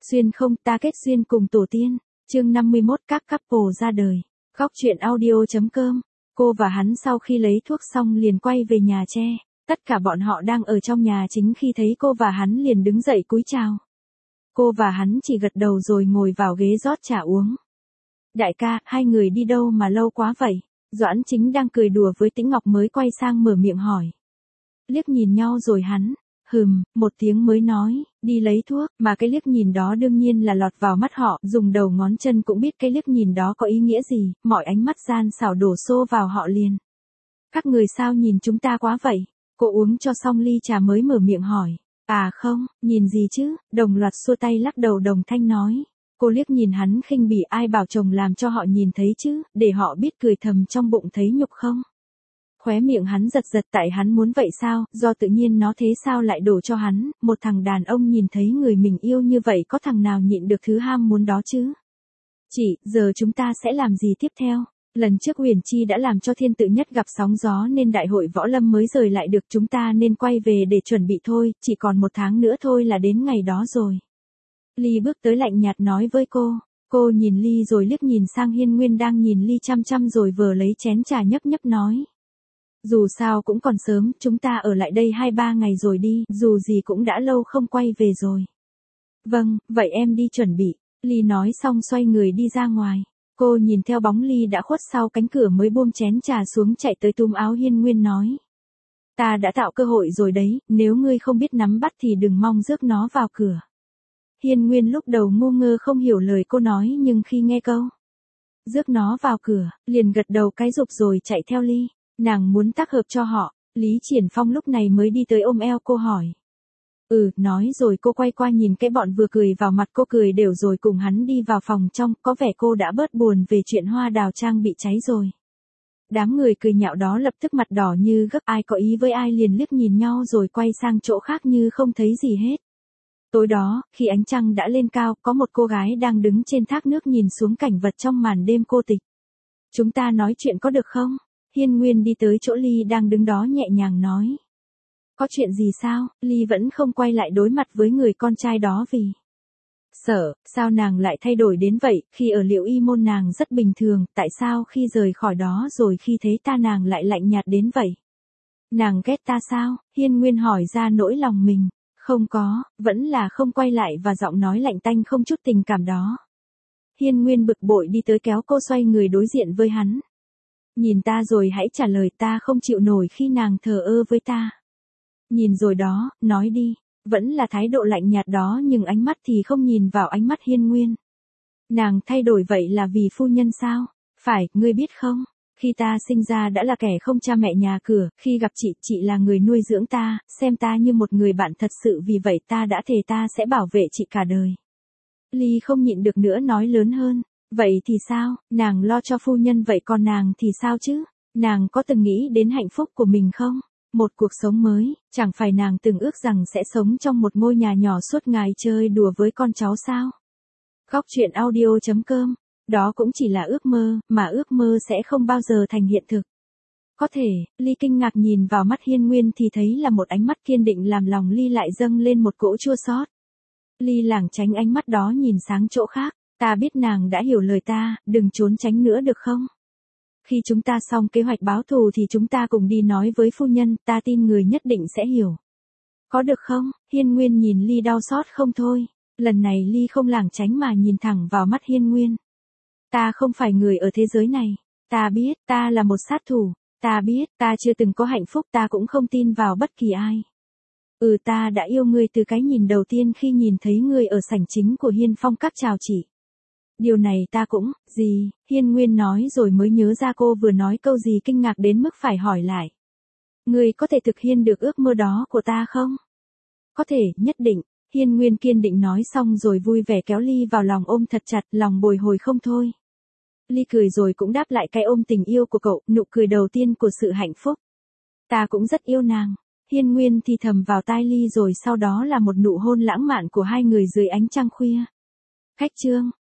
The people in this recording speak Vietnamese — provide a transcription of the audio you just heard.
Xuyên không, ta kết duyên cùng tổ tiên. Chương 51 các couple ra đời. Góc truyện audio.com. Cô và hắn sau khi lấy thuốc xong liền quay về nhà tre. Tất cả bọn họ đang ở trong nhà chính khi thấy cô và hắn liền đứng dậy cúi chào. Cô và hắn chỉ gật đầu rồi ngồi vào ghế rót trà uống. Đại ca, hai người đi đâu mà lâu quá vậy? Doãn Chính đang cười đùa với Tĩnh Ngọc mới quay sang mở miệng hỏi. Liếc nhìn nhau rồi hắn, một tiếng mới nói, đi lấy thuốc, mà cái liếc nhìn đó đương nhiên là lọt vào mắt họ, dùng đầu ngón chân cũng biết cái liếc nhìn đó có ý nghĩa gì, mọi ánh mắt gian xảo đổ xô vào họ liền. Các người sao nhìn chúng ta quá vậy? Cô uống cho xong ly trà mới mở miệng hỏi. À không, nhìn gì chứ, đồng loạt xua tay lắc đầu đồng thanh nói. Cô liếc nhìn hắn khinh bỉ, ai bảo chồng làm cho họ nhìn thấy chứ, để họ biết cười thầm trong bụng thấy nhục không? Khóe miệng hắn giật giật, tại hắn muốn vậy sao, do tự nhiên nó thế sao lại đổ cho hắn, một thằng đàn ông nhìn thấy người mình yêu như vậy có thằng nào nhịn được thứ ham muốn đó chứ? Chị, giờ chúng ta sẽ làm gì tiếp theo? Lần trước Huyền Chi đã làm cho Thiên Tự Nhất gặp sóng gió nên đại hội võ lâm mới rời lại được, chúng ta nên quay về để chuẩn bị thôi, chỉ còn 1 tháng nữa thôi là đến ngày đó rồi. Ly bước tới lạnh nhạt nói với cô nhìn Ly rồi liếc nhìn sang Hiên Nguyên đang nhìn Ly chăm chăm rồi vờ lấy chén trà nhấp nhấp nói. Dù sao cũng còn sớm, chúng ta ở lại đây 2-3 ngày rồi đi, dù gì cũng đã lâu không quay về rồi. Vâng, vậy em đi chuẩn bị. Ly nói xong xoay người đi ra ngoài. Cô nhìn theo bóng Ly đã khuất sau cánh cửa mới buông chén trà xuống chạy tới túm áo Hiên Nguyên nói. Ta đã tạo cơ hội rồi đấy, nếu ngươi không biết nắm bắt thì đừng mong rước nó vào cửa. Hiên Nguyên lúc đầu ngu ngơ không hiểu lời cô nói nhưng khi nghe câu rước nó vào cửa, liền gật đầu cái rụp rồi chạy theo Ly. Nàng muốn tác hợp cho họ. Lý Triển Phong lúc này mới đi tới ôm eo cô hỏi. Nói rồi cô quay qua nhìn cái bọn vừa cười vào mặt cô cười đều rồi cùng hắn đi vào phòng trong, có vẻ cô đã bớt buồn về chuyện hoa đào trang bị cháy rồi. Đám người cười nhạo đó lập tức mặt đỏ như gấp, ai có ý với ai liền liếc nhìn nhau rồi quay sang chỗ khác như không thấy gì hết. Tối đó, khi ánh trăng đã lên cao, có một cô gái đang đứng trên thác nước nhìn xuống cảnh vật trong màn đêm cô tịch. Chúng ta nói chuyện có được không? Hiên Nguyên đi tới chỗ Ly đang đứng đó nhẹ nhàng nói. Có chuyện gì sao? Ly vẫn không quay lại đối mặt với người con trai đó vì sợ, sao nàng lại thay đổi đến vậy, khi ở Liệu Y môn nàng rất bình thường, tại sao khi rời khỏi đó rồi khi thấy ta nàng lại lạnh nhạt đến vậy? Nàng ghét ta sao? Hiên Nguyên hỏi ra nỗi lòng mình. Không có, vẫn là không quay lại và giọng nói lạnh tanh không chút tình cảm đó. Hiên Nguyên bực bội đi tới kéo cô xoay người đối diện với hắn. Nhìn ta rồi hãy trả lời, ta không chịu nổi khi nàng thờ ơ với ta. Nhìn rồi đó, nói đi. Vẫn là thái độ lạnh nhạt đó nhưng ánh mắt thì không nhìn vào ánh mắt Hiên Nguyên. Nàng thay đổi vậy là vì phu nhân sao? Phải, ngươi biết không? Khi ta sinh ra đã là kẻ không cha mẹ nhà cửa, khi gặp chị là người nuôi dưỡng ta, xem ta như một người bạn thật sự, vì vậy ta đã thề ta sẽ bảo vệ chị cả đời. Ly không nhịn được nữa nói lớn hơn. Vậy thì sao, nàng lo cho phu nhân vậy còn nàng thì sao chứ? Nàng có từng nghĩ đến hạnh phúc của mình không? Một cuộc sống mới, chẳng phải nàng từng ước rằng sẽ sống trong một ngôi nhà nhỏ suốt ngày chơi đùa với con cháu sao? Góc truyện audio.com. Đó cũng chỉ là ước mơ, mà ước mơ sẽ không bao giờ thành hiện thực. Có thể, Ly kinh ngạc nhìn vào mắt Hiên Nguyên thì thấy là một ánh mắt kiên định làm lòng Ly lại dâng lên một cỗ chua xót. Ly lảng tránh ánh mắt đó nhìn sang chỗ khác. Ta biết nàng đã hiểu lời ta, đừng trốn tránh nữa được không? Khi chúng ta xong kế hoạch báo thù thì chúng ta cùng đi nói với phu nhân, ta tin người nhất định sẽ hiểu. Có được không? Hiên Nguyên nhìn Ly đau xót không thôi. Lần này Ly không lảng tránh mà nhìn thẳng vào mắt Hiên Nguyên. Ta không phải người ở thế giới này. Ta biết, ta là một sát thủ. Ta biết, ta chưa từng có hạnh phúc, ta cũng không tin vào bất kỳ ai. Ta đã yêu ngươi từ cái nhìn đầu tiên khi nhìn thấy ngươi ở sảnh chính của Hiên Phong các chào chị. Điều này ta cũng, gì, Hiên Nguyên nói rồi mới nhớ ra cô vừa nói câu gì kinh ngạc đến mức phải hỏi lại. Ngươi có thể thực hiện được ước mơ đó của ta không? Có thể, nhất định, Hiên Nguyên kiên định nói xong rồi vui vẻ kéo Ly vào lòng ôm thật chặt, lòng bồi hồi không thôi. Ly cười rồi cũng đáp lại cái ôm tình yêu của cậu, nụ cười đầu tiên của sự hạnh phúc. Ta cũng rất yêu nàng. Hiên Nguyên thì thầm vào tai Ly rồi sau đó là một nụ hôn lãng mạn của hai người dưới ánh trăng khuya. Khách trương.